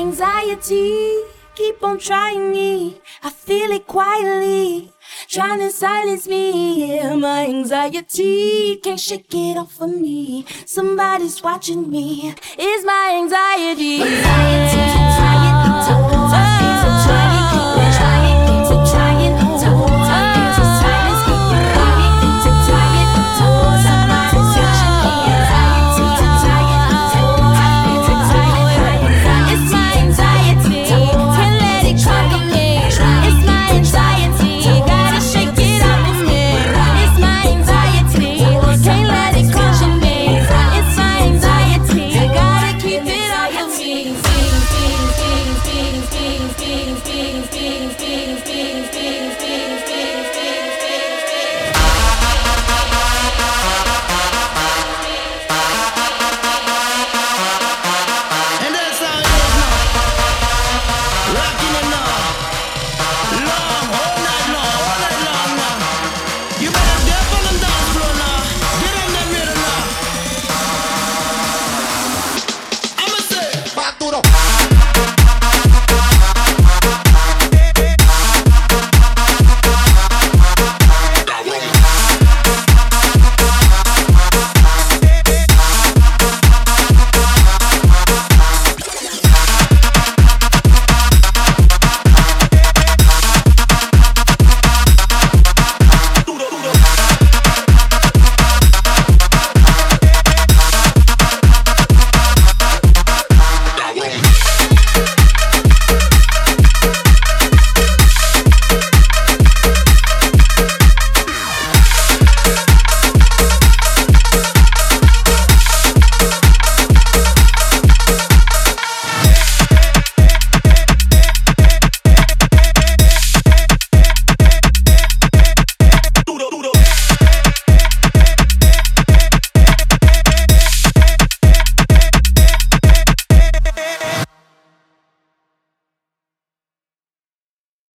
anxiety, keep on trying me. I feel it quietly, trying to silence me. Yeah, my anxiety can't shake it off of me. Somebody's watching me. It's my anxiety. Anxiety,